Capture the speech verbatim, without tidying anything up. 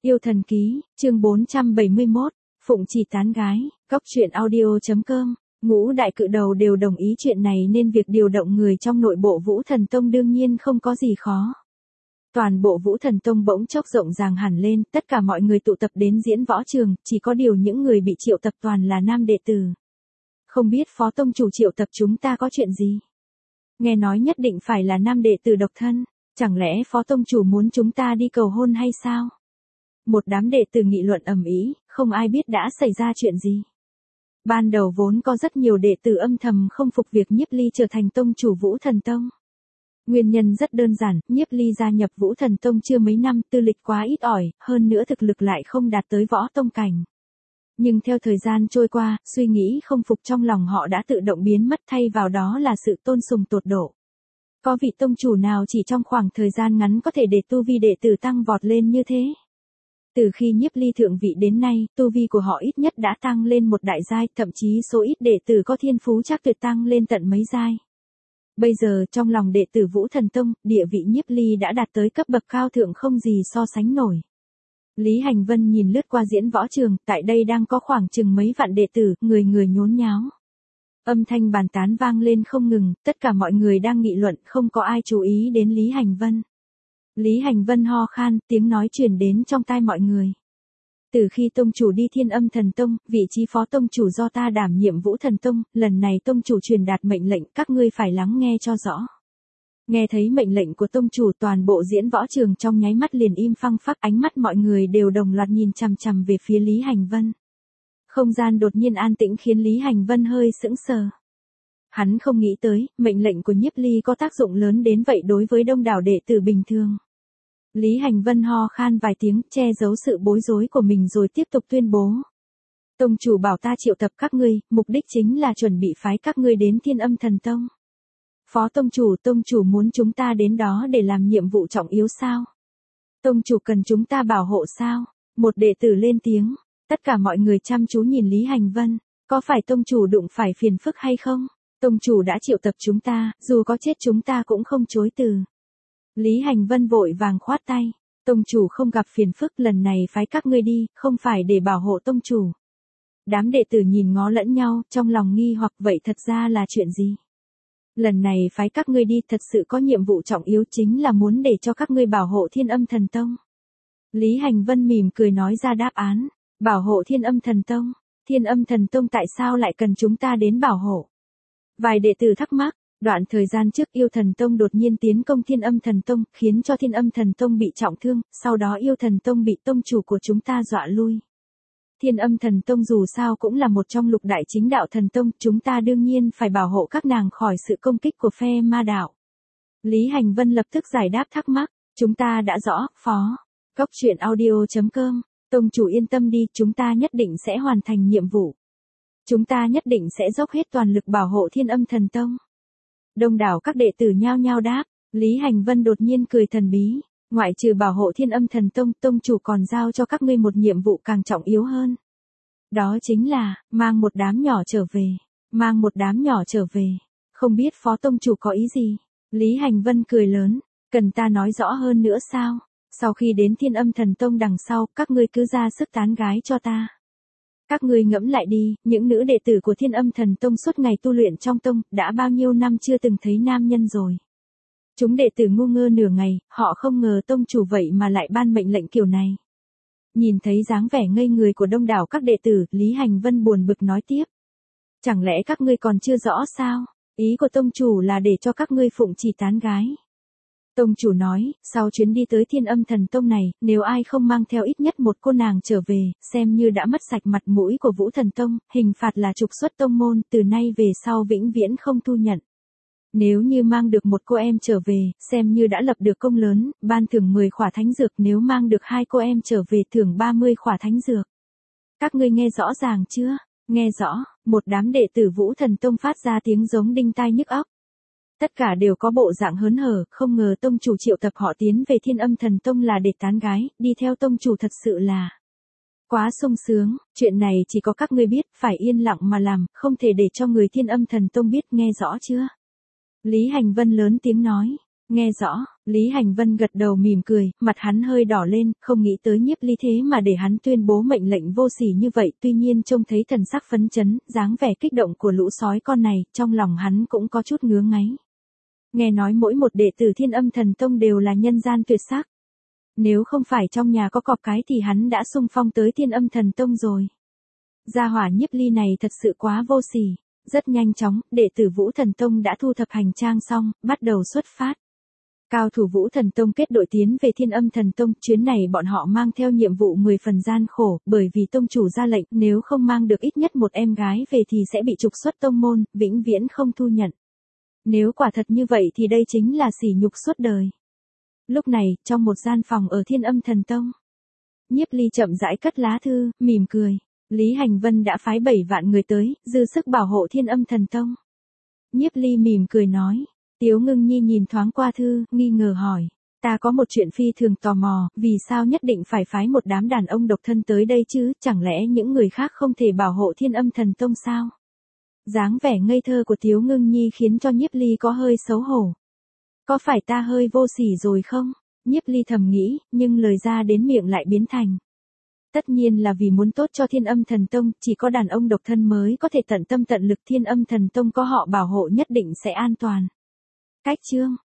Yêu thần ký, chương bốn trăm bảy mươi mốt, Phụng chỉ tán gái, cóc truyện audio.com, ngũ đại cự đầu đều đồng ý chuyện này nên việc điều động người trong nội bộ Vũ Thần Tông đương nhiên không có gì khó. Toàn bộ Vũ Thần Tông bỗng chốc rộng ràng hẳn lên, tất cả mọi người tụ tập đến diễn võ trường, chỉ có điều những người bị triệu tập toàn là nam đệ tử. Không biết Phó Tông chủ triệu tập chúng ta có chuyện gì? Nghe nói nhất định phải là nam đệ tử độc thân, chẳng lẽ Phó Tông chủ muốn chúng ta đi cầu hôn hay sao? Một đám đệ tử nghị luận ầm ĩ, không ai biết đã xảy ra chuyện gì. Ban đầu vốn có rất nhiều đệ tử âm thầm không phục việc Nhiếp Ly trở thành tông chủ Vũ Thần Tông. Nguyên nhân rất đơn giản, Nhiếp Ly gia nhập Vũ Thần Tông chưa mấy năm, tư lịch quá ít ỏi, hơn nữa thực lực lại không đạt tới võ tông cảnh. Nhưng theo thời gian trôi qua, suy nghĩ không phục trong lòng họ đã tự động biến mất, thay vào đó là sự tôn sùng tột độ. Có vị tông chủ nào chỉ trong khoảng thời gian ngắn có thể để tu vi đệ tử tăng vọt lên như thế? Từ khi Nhiếp Ly thượng vị đến nay, tu vi của họ ít nhất đã tăng lên một đại giai, thậm chí số ít đệ tử có thiên phú chắc tuyệt tăng lên tận mấy giai. Bây giờ trong lòng đệ tử Vũ Thần Tông, địa vị Nhiếp Ly đã đạt tới cấp bậc cao thượng không gì so sánh nổi. Lý Hành Vân nhìn lướt qua diễn võ trường, tại đây đang có khoảng chừng mấy vạn đệ tử, người người nhốn nháo. Âm thanh bàn tán vang lên không ngừng, tất cả mọi người đang nghị luận, không có ai chú ý đến Lý Hành Vân. Lý Hành Vân ho khan, tiếng nói truyền đến trong tai mọi người. Từ khi tông chủ đi Thiên Âm Thần Tông, vị trí phó tông chủ do ta đảm nhiệm Vũ Thần Tông, lần này tông chủ truyền đạt mệnh lệnh, các ngươi phải lắng nghe cho rõ. Nghe thấy mệnh lệnh của tông chủ, toàn bộ diễn võ trường trong nháy mắt liền im phăng phắc, ánh mắt mọi người đều đồng loạt nhìn chằm chằm về phía Lý Hành Vân. Không gian đột nhiên an tĩnh khiến Lý Hành Vân hơi sững sờ. Hắn không nghĩ tới, mệnh lệnh của Nhiếp Ly có tác dụng lớn đến vậy đối với đông đảo đệ tử bình thường. Lý Hành Vân ho khan vài tiếng, che giấu sự bối rối của mình rồi tiếp tục tuyên bố. Tông chủ bảo ta triệu tập các ngươi, mục đích chính là chuẩn bị phái các ngươi đến Thiên Âm Thần Tông. Phó tông chủ, tông chủ muốn chúng ta đến đó để làm nhiệm vụ trọng yếu sao? Tông chủ cần chúng ta bảo hộ sao? Một đệ tử lên tiếng, tất cả mọi người chăm chú nhìn Lý Hành Vân, có phải tông chủ đụng phải phiền phức hay không? Tông chủ đã triệu tập chúng ta, dù có chết chúng ta cũng không chối từ. Lý Hành Vân vội vàng khoát tay, tông chủ không gặp phiền phức, lần này phái các ngươi đi, không phải để bảo hộ tông chủ. Đám đệ tử nhìn ngó lẫn nhau, trong lòng nghi hoặc vậy thật ra là chuyện gì? Lần này phái các ngươi đi thật sự có nhiệm vụ trọng yếu, chính là muốn để cho các ngươi bảo hộ Thiên Âm Thần Tông. Lý Hành Vân mỉm cười nói ra đáp án, bảo hộ Thiên Âm Thần Tông, Thiên Âm Thần Tông tại sao lại cần chúng ta đến bảo hộ? Vài đệ tử thắc mắc, đoạn thời gian trước Yêu Thần Tông đột nhiên tiến công Thiên Âm Thần Tông, khiến cho Thiên Âm Thần Tông bị trọng thương, sau đó Yêu Thần Tông bị tông chủ của chúng ta dọa lui. Thiên Âm Thần Tông dù sao cũng là một trong lục đại chính đạo thần tông, chúng ta đương nhiên phải bảo hộ các nàng khỏi sự công kích của phe ma đạo. Lý Hành Vân lập tức giải đáp thắc mắc, chúng ta đã rõ, phó. Cóc truyện audio.com, tông chủ yên tâm đi, chúng ta nhất định sẽ hoàn thành nhiệm vụ. Chúng ta nhất định sẽ dốc hết toàn lực bảo hộ Thiên Âm Thần Tông. Đông đảo các đệ tử nhao nhao đáp, Lý Hành Vân đột nhiên cười thần bí. Ngoại trừ bảo hộ Thiên Âm Thần Tông, tông chủ còn giao cho các ngươi một nhiệm vụ càng trọng yếu hơn. Đó chính là, mang một đám nhỏ trở về. Mang một đám nhỏ trở về. Không biết phó tông chủ có ý gì? Lý Hành Vân cười lớn, cần ta nói rõ hơn nữa sao? Sau khi đến Thiên Âm Thần Tông đằng sau, các ngươi cứ ra sức tán gái cho ta. Các ngươi ngẫm lại đi, những nữ đệ tử của Thiên Âm Thần Tông suốt ngày tu luyện trong tông, đã bao nhiêu năm chưa từng thấy nam nhân rồi. Chúng đệ tử ngu ngơ nửa ngày, họ không ngờ tông chủ vậy mà lại ban mệnh lệnh kiểu này. Nhìn thấy dáng vẻ ngây người của đông đảo các đệ tử, Lý Hành Vân buồn bực nói tiếp. Chẳng lẽ các ngươi còn chưa rõ sao? Ý của tông chủ là để cho các ngươi phụng chỉ tán gái. Tông chủ nói, sau chuyến đi tới Thiên Âm Thần Tông này, nếu ai không mang theo ít nhất một cô nàng trở về, xem như đã mất sạch mặt mũi của Vũ Thần Tông, hình phạt là trục xuất tông môn, từ nay về sau vĩnh viễn không thu nhận. Nếu như mang được một cô em trở về, xem như đã lập được công lớn, ban thưởng mười khỏa thánh dược, nếu mang được hai cô em trở về thưởng ba mươi khỏa thánh dược. Các ngươi nghe rõ ràng chưa? Nghe rõ, một đám đệ tử Vũ Thần Tông phát ra tiếng giống đinh tai nhức óc. Tất cả đều có bộ dạng hớn hở, không ngờ tông chủ triệu tập họ tiến về Thiên Âm Thần Tông là để tán gái, đi theo tông chủ thật sự là quá sung sướng, chuyện này chỉ có các ngươi biết, phải yên lặng mà làm, không thể để cho người Thiên Âm Thần Tông biết, nghe rõ chưa? Lý Hành Vân lớn tiếng nói, Nghe rõ, Lý Hành Vân gật đầu mỉm cười, mặt hắn hơi đỏ lên, không nghĩ tới Nhiếp Ly thế mà để hắn tuyên bố mệnh lệnh vô sỉ như vậy, tuy nhiên trông thấy thần sắc phấn chấn, dáng vẻ kích động của lũ sói con này, trong lòng hắn cũng có chút ngứa ngáy. Nghe nói mỗi một đệ tử Thiên Âm Thần Tông đều là nhân gian tuyệt sắc. Nếu không phải trong nhà có cọp cái thì hắn đã xung phong tới Thiên Âm Thần Tông rồi. Gia hỏa Nhiếp Ly này thật sự quá vô sỉ. Rất nhanh chóng, đệ tử Vũ Thần Tông đã thu thập hành trang xong, bắt đầu xuất phát. Cao thủ Vũ Thần Tông kết đội tiến về Thiên Âm Thần Tông, chuyến này bọn họ mang theo nhiệm vụ mười phần gian khổ, bởi vì tông chủ ra lệnh, nếu không mang được ít nhất một em gái về thì sẽ bị trục xuất tông môn, vĩnh viễn không thu nhận. Nếu quả thật như vậy thì đây chính là sỉ nhục suốt đời. Lúc này, trong một gian phòng ở Thiên Âm Thần Tông, Nhiếp Ly chậm rãi cất lá thư, mỉm cười. Lý Hành Vân đã phái bảy vạn người tới, dư sức bảo hộ Thiên Âm Thần Tông. Nhiếp Ly mỉm cười nói. Tiếu Ngưng Nhi nhìn thoáng qua thư, nghi ngờ hỏi. Ta có một chuyện phi thường tò mò, vì sao nhất định phải phái một đám đàn ông độc thân tới đây chứ, chẳng lẽ những người khác không thể bảo hộ Thiên Âm Thần Tông sao? Dáng vẻ ngây thơ của Tiếu Ngưng Nhi khiến cho Nhiếp Ly có hơi xấu hổ. Có phải ta hơi vô sỉ rồi không? Nhiếp Ly thầm nghĩ, nhưng lời ra đến miệng lại biến thành. Tất nhiên là vì muốn tốt cho Thiên Âm Thần Tông, chỉ có đàn ông độc thân mới có thể tận tâm tận lực, Thiên Âm Thần Tông có họ bảo hộ nhất định sẽ an toàn. Cách chương